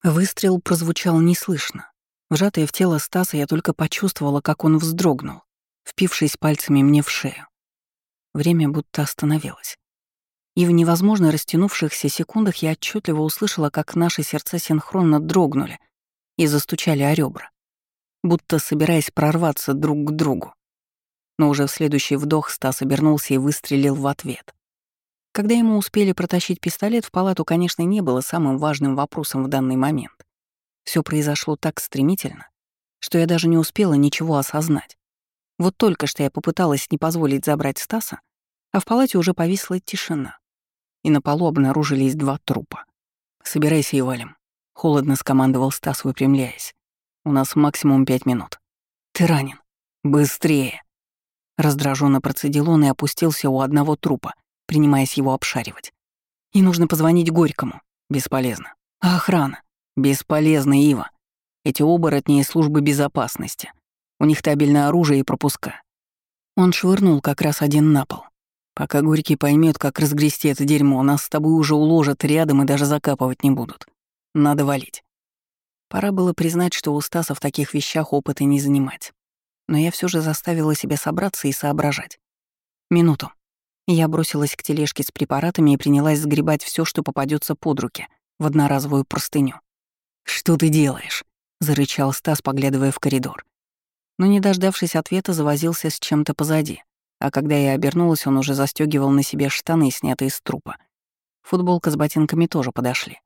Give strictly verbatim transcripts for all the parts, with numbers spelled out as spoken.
Выстрел прозвучал неслышно. Вжатая в тело Стаса, я только почувствовала, как он вздрогнул, впившись пальцами мне в шею. Время будто остановилось. И в невозможно растянувшихся секундах я отчетливо услышала, как наши сердца синхронно дрогнули и застучали о ребра, будто собираясь прорваться друг к другу. Но уже в следующий вдох Стас обернулся и выстрелил в ответ. Когда ему успели протащить пистолет, в палату, конечно, не было самым важным вопросом в данный момент. Все произошло так стремительно, что я даже не успела ничего осознать. Вот только что я попыталась не позволить забрать Стаса, а в палате уже повисла тишина, и на полу обнаружились два трупа. «Собирайся и валим», — холодно скомандовал Стас, выпрямляясь. «У нас максимум пять минут». «Ты ранен». «Быстрее!» Раздраженно процедил он и опустился у одного трупа, принимаясь его обшаривать. «И нужно позвонить Горькому». «Бесполезно». «А охрана?» «Бесполезно, Ива. Эти оборотни из службы безопасности. У них табельное оружие и пропуска». Он швырнул как раз один на пол. «Пока Горький поймет, как разгрести это дерьмо, нас с тобой уже уложат рядом и даже закапывать не будут. Надо валить». Пора было признать, что у Стаса в таких вещах опыта не занимать. Но я все же заставила себя собраться и соображать. «Минуту». Я бросилась к тележке с препаратами и принялась сгребать все, что попадется под руки, в одноразовую простыню. «Что ты делаешь?» — зарычал Стас, поглядывая в коридор. Но, не дождавшись ответа, завозился с чем-то позади, а когда я обернулась, он уже застёгивал на себе штаны, снятые с трупа. Футболка с ботинками тоже подошли.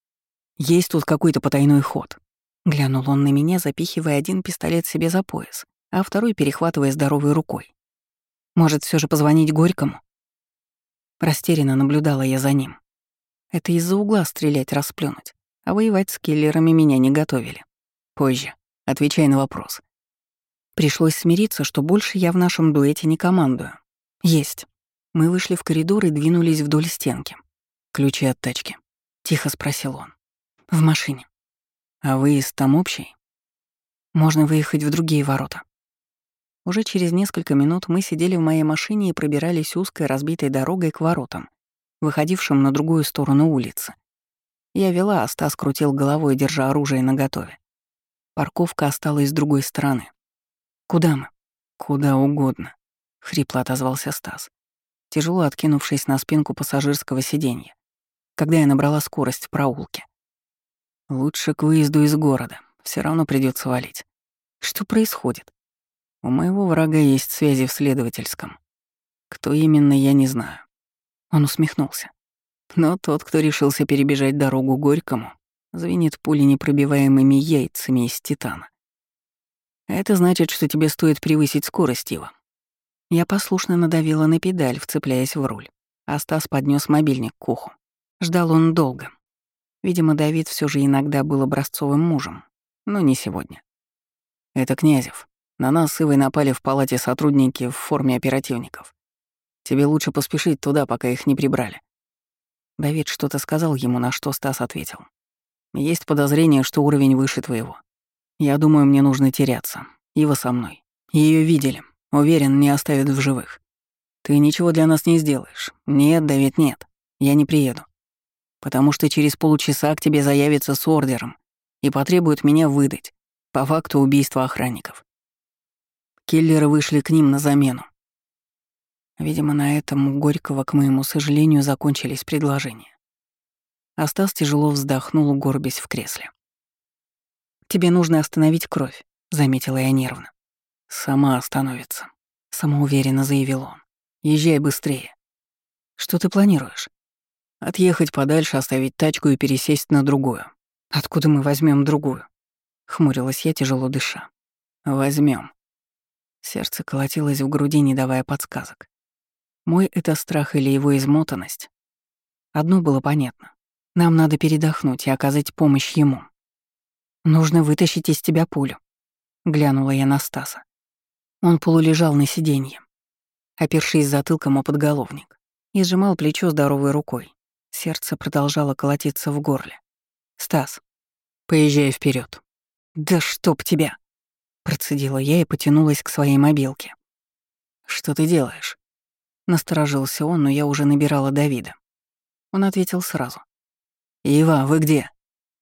«Есть тут какой-то потайной ход», — глянул он на меня, запихивая один пистолет себе за пояс, а второй перехватывая здоровой рукой. «Может, все же позвонить Горькому?» Растерянно наблюдала я за ним. Это из-за угла стрелять, расплюнуть, а воевать с киллерами меня не готовили. Позже. Отвечай на вопрос. Пришлось смириться, что больше я в нашем дуэте не командую. Есть. Мы вышли в коридор и двинулись вдоль стенки. «Ключи от тачки?» — тихо спросил он. «В машине». «А выезд там общий?» «Можно выехать в другие ворота». Уже через несколько минут мы сидели в моей машине и пробирались узкой разбитой дорогой к воротам, выходившим на другую сторону улицы. Я вела, а Стас крутил головой, держа оружие наготове. Парковка осталась с другой стороны. «Куда мы?» «Куда угодно», — хрипло отозвался Стас, тяжело откинувшись на спинку пассажирского сиденья, когда я набрала скорость в проулке. «Лучше к выезду из города, все равно придется валить». «Что происходит?» «У моего врага есть связи в следовательском. Кто именно, я не знаю». Он усмехнулся. Но тот, кто решился перебежать дорогу Горькому, звенит пуленепробиваемыми яйцами из титана. Это значит, что тебе стоит превысить скорость его. Я послушно надавила на педаль, вцепляясь в руль, а Стас поднес мобильник к уху. Ждал он долго. Видимо, Давид все же иногда был образцовым мужем, но не сегодня. «Это Князев. На нас с Ивой напали в палате сотрудники в форме оперативников. Тебе лучше поспешить туда, пока их не прибрали». Давид что-то сказал ему, на что Стас ответил. «Есть подозрение, что уровень выше твоего. Я думаю, мне нужно теряться. Ива со мной. Ее видели. Уверен, не оставят в живых. Ты ничего для нас не сделаешь. Нет, Давид, нет. Я не приеду. Потому что через полчаса к тебе заявится с ордером и потребуют меня выдать по факту убийства охранников. Киллеры вышли к ним на замену». Видимо, на этом у Горького, к моему сожалению, закончились предложения. А Стас тяжело вздохнул, горбясь в кресле. «Тебе нужно остановить кровь», — заметила я нервно. «Сама остановится», — самоуверенно заявил он. «Езжай быстрее». «Что ты планируешь?» «Отъехать подальше, оставить тачку и пересесть на другую». «Откуда мы возьмем другую?» — хмурилась я, тяжело дыша. Возьмем. Сердце колотилось в груди, не давая подсказок. Мой это страх или его измотанность? Одно было понятно. Нам надо передохнуть и оказать помощь ему. «Нужно вытащить из тебя пулю», — глянула я на Стаса. Он полулежал на сиденье, опершись затылком о подголовник, и сжимал плечо здоровой рукой. Сердце продолжало колотиться в горле. «Стас, поезжай вперед. «Да чтоб тебя!» — процедила я и потянулась к своей мобилке. «Что ты делаешь?» Насторожился он, но я уже набирала Давида. Он ответил сразу. «Ива, вы где?»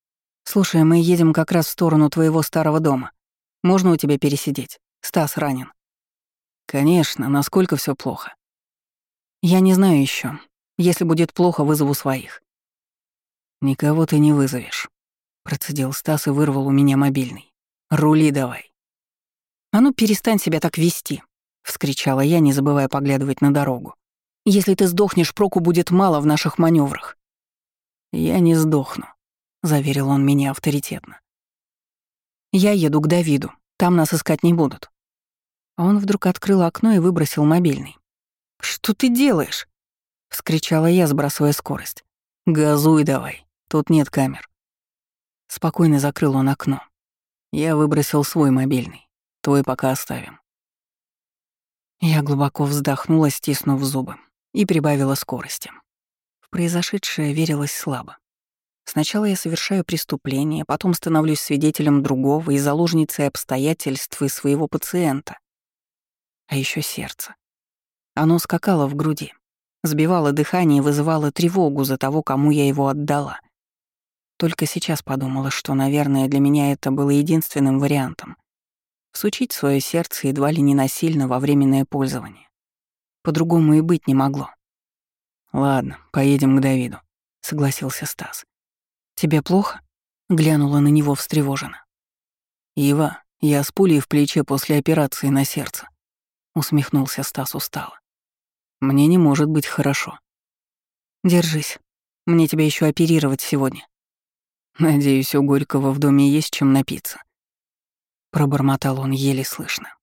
«Слушай, мы едем как раз в сторону твоего старого дома. Можно у тебя пересидеть? Стас ранен». «Конечно, насколько все плохо?» «Я не знаю еще. Если будет плохо, вызову своих». «Никого ты не вызовешь», — процедил Стас и вырвал у меня мобильный. «Рули давай». «А ну перестань себя так вести», — вскричала я, не забывая поглядывать на дорогу. «Если ты сдохнешь, проку будет мало в наших маневрах. «Я не сдохну», — заверил он меня авторитетно. «Я еду к Давиду, там нас искать не будут». А он вдруг открыл окно и выбросил мобильный. «Что ты делаешь?» — вскричала я, сбрасывая скорость. «Газуй давай, тут нет камер». Спокойно закрыл он окно. Я выбросил свой мобильный. Твой пока оставим. Я глубоко вздохнула, стиснув зубы, и прибавила скорости. В произошедшее верилось слабо. Сначала я совершаю преступление, потом становлюсь свидетелем другого и заложницей обстоятельств и своего пациента. А еще сердце. Оно скакало в груди, сбивало дыхание и вызывало тревогу за того, кому я его отдала. Только сейчас подумала, что, наверное, для меня это было единственным вариантом. Всучить свое сердце едва ли не насильно во временное пользование. По-другому и быть не могло. «Ладно, поедем к Давиду», — согласился Стас. «Тебе плохо?» — глянула на него встревоженно. «Ива, я с пулей в плече после операции на сердце», — усмехнулся Стас устало. «Мне не может быть хорошо». «Держись. Мне тебя еще оперировать сегодня». «Надеюсь, у Горького в доме есть чем напиться». Пробормотал он еле слышно.